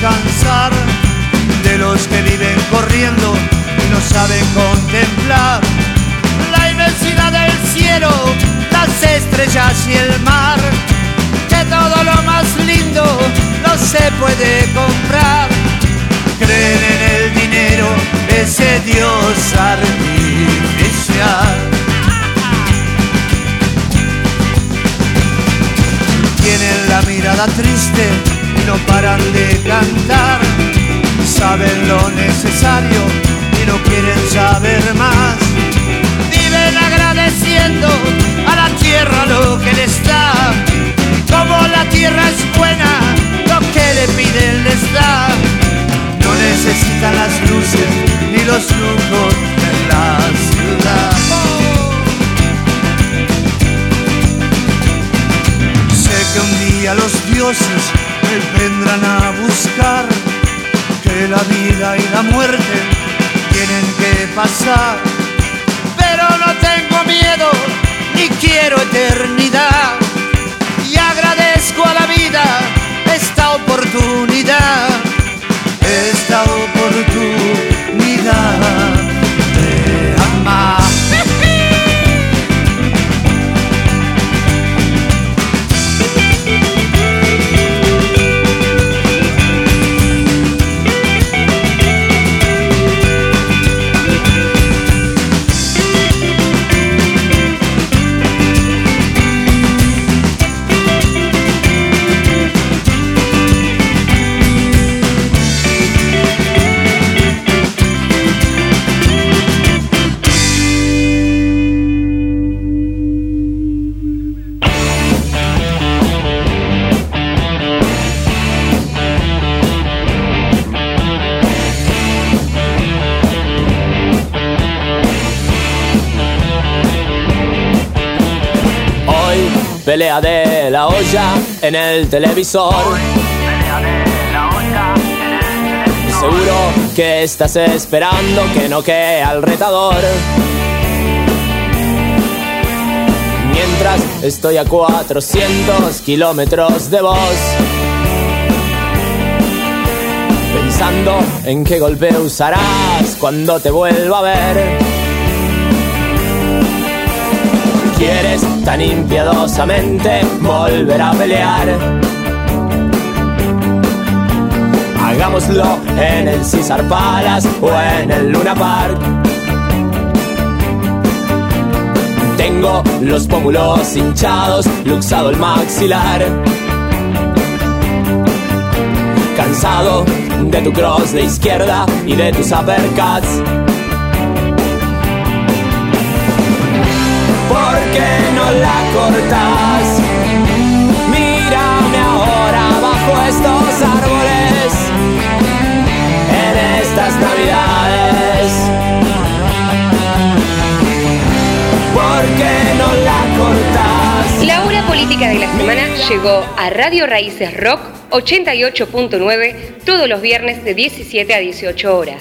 cansar de los que viven corriendo y no saben contemplar la inmensidad del cielo, las estrellas y el mar, que todo lo más lindo no se puede comprar. Creen en el dinero, ese Dios artificial. Tienen la mirada triste y no paran de cantar. Saben lo necesario y no quieren saber más. Viven agradeciendo a la tierra lo que les da. Como la tierra es buena, lo que le piden les da. No necesitan las luces ni los lujos de la ciudad. Sé que un día los dioses me vendrán a buscar, que la vida y la muerte tienen que pasar. Pero no tengo miedo ni quiero eternidad, y agradezco a la vida esta oportunidad, esta oportunidad de amar. Pelea de la olla en el televisor. Seguro que estás esperando que noquee al retador. Mientras estoy a 400 kilómetros de vos, pensando en qué golpe usarás cuando te vuelva a ver. Quieres tan impiadosamente volver a pelear. Hagámoslo en el Caesar Palace o en el Luna Park. Tengo los pómulos hinchados, luxado el maxilar. Cansado de tu cross de izquierda y de tus uppercuts. ¿Por qué no la cortás? Mírame ahora bajo estos árboles, en estas navidades. ¿Por qué no la cortás? La hora política de la semana llegó a Radio Raíces Rock 88.9 todos los viernes de 17 a 18 horas.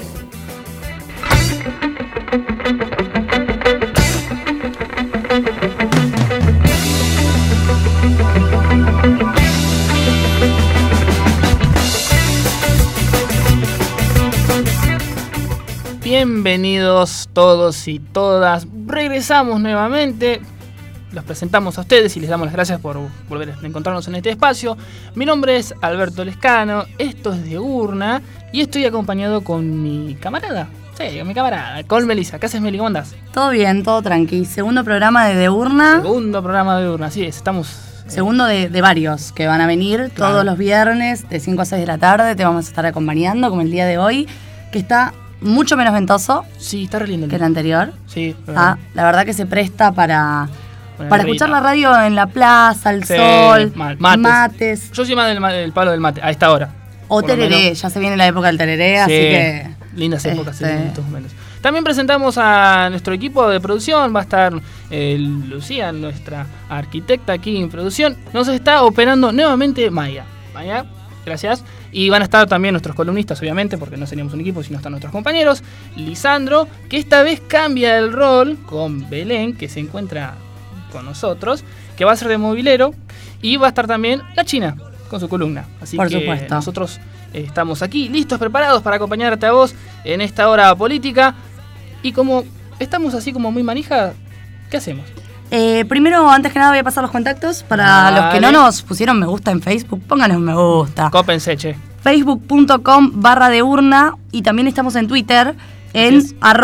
Bienvenidos todos y todas. Regresamos nuevamente. Los presentamos a ustedes y les damos las gracias por volver a encontrarnos en este espacio. Mi nombre es Alberto Lescano, esto es De Urna y estoy acompañado con mi camarada. Sí, con mi camarada, con Melissa. ¿Qué haces, Meli? ¿Cómo andás? Todo bien, todo tranqui. Segundo programa de Urna. Segundo programa de Urna, así es, estamos... Segundo de varios que van a venir todos los viernes de 5 a 6 de la tarde. Te vamos a estar acompañando como el día de hoy, que está mucho menos ventoso. Sí, está re lindo. Que el anterior. Sí. La verdad que se presta para escuchar la radio en la plaza, al sol, mates. Yo soy más del palo del mate, a esta hora. O tereré, ya se viene la época del tereré, así que... Lindas épocas, También presentamos a nuestro equipo de producción. Va a estar Lucía, nuestra arquitecta aquí en producción. Nos está operando nuevamente Maya. Maya, gracias. Y van a estar también nuestros columnistas, obviamente, porque no seríamos un equipo si no están nuestros compañeros. Lisandro, que esta vez cambia el rol con Belén, que se encuentra con nosotros, que va a ser de movilero. Y va a estar también la China con su columna. Así por que supuesto. nosotros Estamos aquí, listos, preparados para acompañarte a vos en esta hora política. Y como estamos así como muy manija, ¿qué hacemos? Primero, antes que nada, voy a pasar los contactos. Para los que no nos pusieron me gusta en Facebook, pónganos me gusta. Cópense, che. Facebook.com/deurna. Y también estamos en Twitter en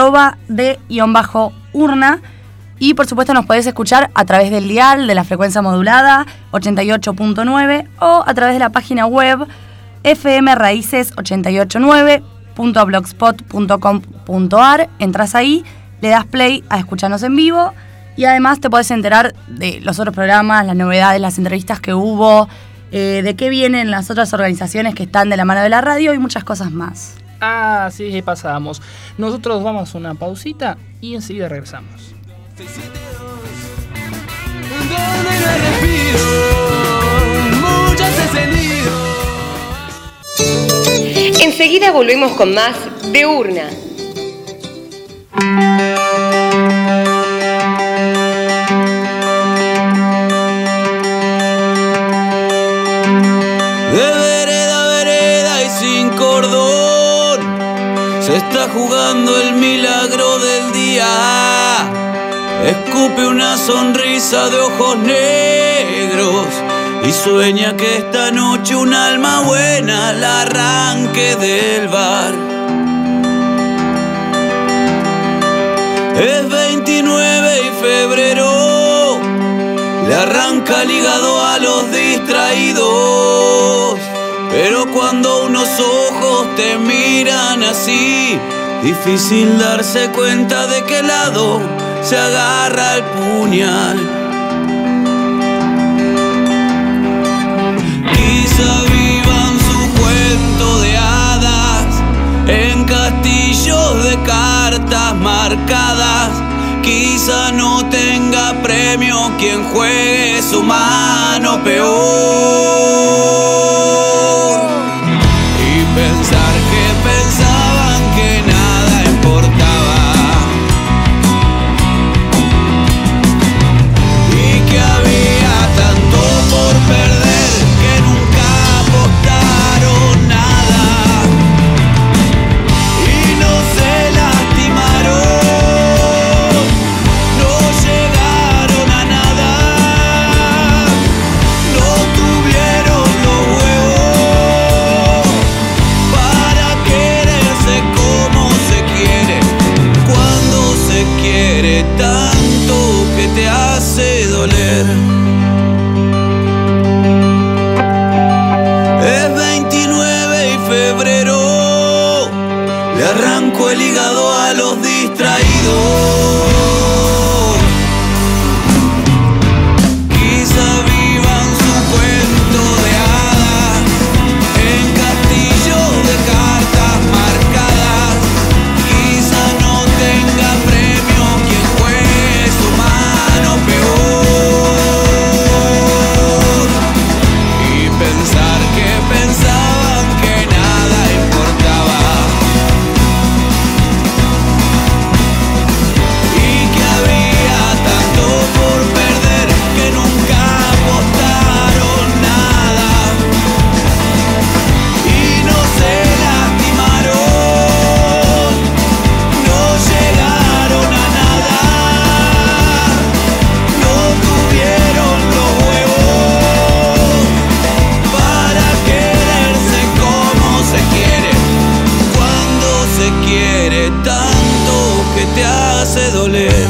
@de_urna. Y por supuesto nos podés escuchar a través del dial de la frecuencia modulada 88.9 o a través de la página web fmraices889.blogspot.com.ar. Entras ahí, le das play a escucharnos en vivo y además te podés enterar de los otros programas, las novedades, las entrevistas que hubo, de qué vienen las otras organizaciones que están de la mano de la radio y muchas cosas más. Ah, sí, pasamos. Nosotros vamos a una pausita y enseguida regresamos. Donde no hay respiro, muchos encendidos. Enseguida volvemos con más de Urna. De vereda a vereda y sin cordón, se está jugando el milagro del día. Escupe una sonrisa de ojos negros y sueña que esta noche un alma buena la arranque del bar. Es 29 y febrero, le arranca el hígado a los distraídos. Pero cuando unos ojos te miran así, difícil darse cuenta de qué lado se agarra el puñal. Quizá vivan su cuento de hadas en castillos de cartas marcadas. Quizá no tenga premio quien juegue su mano peor. Y pensar que pensaban que nada importaba, por perder que nunca apostaron nada y no se lastimaron, no llegaron a nada, no tuvieron los huevos para quererse como se quiere, cuando se quiere tanto que te hace doler. Le arranco el hígado a los distraídos. Quizá vivan su cuento de hadas en castillos de cartas marcadas. Quizá no tenga premio quien juegue su mano peor. Y pensar que pensaban que nada importaba, tanto que te hace doler.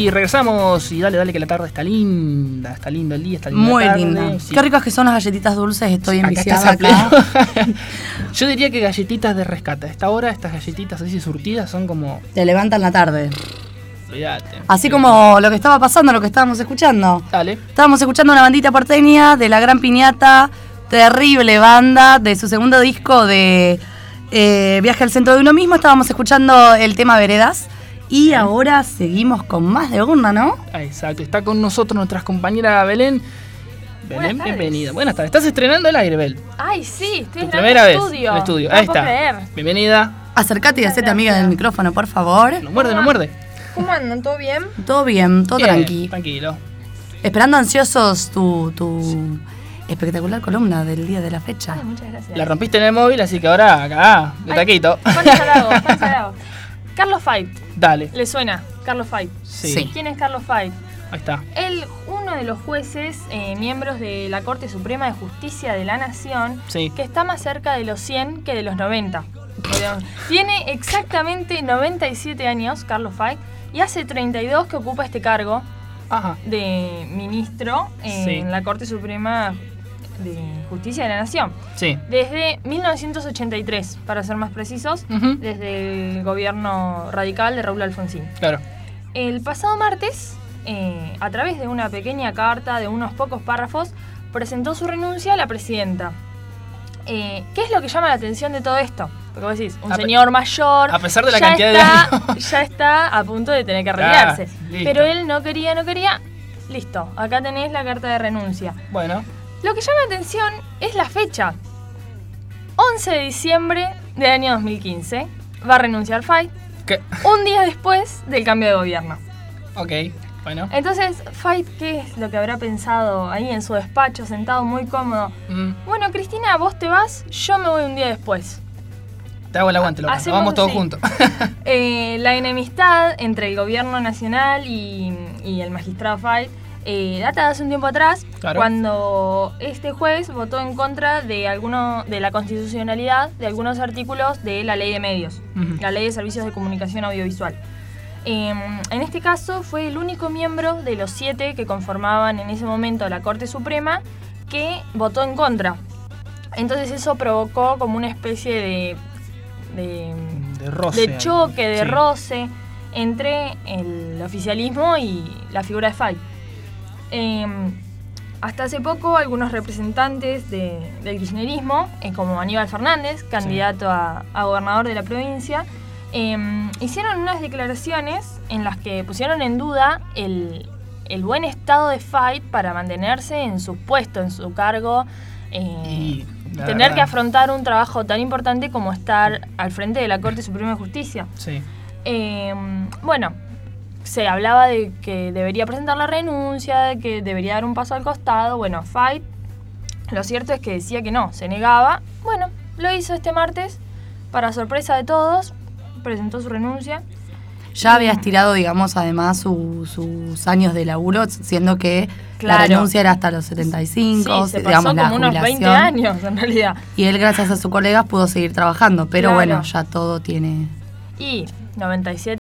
Y regresamos y dale que la tarde está linda, está lindo el día, está linda Muy la tarde. linda. Sí. Qué ricas que son las galletitas dulces, estoy Acá enviciada estás a acá. pleno. Yo diría que galletitas de rescate. A esta hora estas galletitas así surtidas son como... Te levantan la tarde. Olvídate. Así como lo que estaba pasando, lo que estábamos escuchando. Dale. Estábamos escuchando una bandita porteña de La Gran Piñata, terrible banda, de su segundo disco de Viaje al Centro de Uno Mismo. Estábamos escuchando el tema Veredas. Y ahora seguimos con más de una, ¿no? Exacto, está con nosotros nuestra compañera Belén. Belén, Buenas tardes. bienvenida. Buenas tardes. Estás estrenando el aire, Bel. Ay, sí, estoy Tu en primera el vez estudio. en el estudio. No Ahí puedo está. creer. Bienvenida. Acércate y hacete amiga del micrófono, por favor. No muerde, no muerde. ¿Cómo andan? ¿Todo bien? Todo bien, todo Bien, tranqui. Tranquilo. Esperando ansiosos tu espectacular columna del día de la fecha. Ay, muchas gracias. La rompiste en el móvil, así que ahora acá, de Ay, taquito. Juan Salado. Carlos Fait. Dale. ¿Le suena? Carlos Fait. Sí. ¿Quién es Carlos Fait? Ahí está. Él, uno de los jueces, miembros de la Corte Suprema de Justicia de la Nación, Sí. que está más cerca de los 100 que de los 90. Tiene exactamente 97 años, Carlos Fait, y hace 32 que ocupa este cargo Ajá. de ministro Sí. en la Corte Suprema de Justicia de la Nación. Sí. Desde 1983, para ser más precisos, Ujú. desde el gobierno radical de Raúl Alfonsín. Claro. El pasado martes, a través de una pequeña carta de unos pocos párrafos, presentó su renuncia a la presidenta. ¿Qué es lo que llama la atención de todo esto? Porque vos decís, un señor mayor, a pesar de la ya cantidad de está, años. ya está a punto de tener que retirarse. Listo. Pero él no quería, listo, acá tenés la carta de renuncia. Bueno. Lo que llama la atención es la fecha. 11 de diciembre del año 2015 va a renunciar Fait, ¿Qué? un día después del cambio de gobierno. Ok. Bueno. Entonces, Fait, ¿qué es lo que habrá pensado ahí en su despacho, sentado muy cómodo? Bueno, Cristina, vos te vas, yo me voy un día después. Te hago el aguante, loca. Hacemos Vamos todos así. juntos. La enemistad entre el gobierno nacional y el magistrado Fait data de hace un tiempo atrás, Claro. cuando este juez votó en contra de la constitucionalidad de algunos artículos de la ley de medios, Ujú. la ley de servicios de comunicación audiovisual. En este caso fue el único miembro de los 7 que conformaban en ese momento la Corte Suprema que votó en contra. Entonces eso provocó como una especie De roce. de choque, de Sí. roce entre el oficialismo y la figura de Fait. Hasta hace poco algunos representantes del kirchnerismo, como Aníbal Fernández, candidato a gobernador de la provincia, hicieron unas declaraciones en las que pusieron en duda el buen estado de Fait para mantenerse en su puesto, en su cargo, Y la tener verdad, que afrontar un trabajo tan importante como estar al frente de la Corte Suprema de Justicia. Sí. Bueno, se hablaba de que debería presentar la renuncia, de que debería dar un paso al costado. Bueno, Fait, lo cierto es que decía que no, se negaba. Bueno, lo hizo este martes, para sorpresa de todos, presentó su renuncia. Ya había estirado, digamos, además sus años de laburo, siendo que Claro. la renuncia era hasta los 75, Sí, se pasó digamos, la como unos 20 jubilación. años en realidad. Y él, gracias a sus colegas, pudo seguir trabajando, pero Claro. bueno, ya todo tiene... Y 97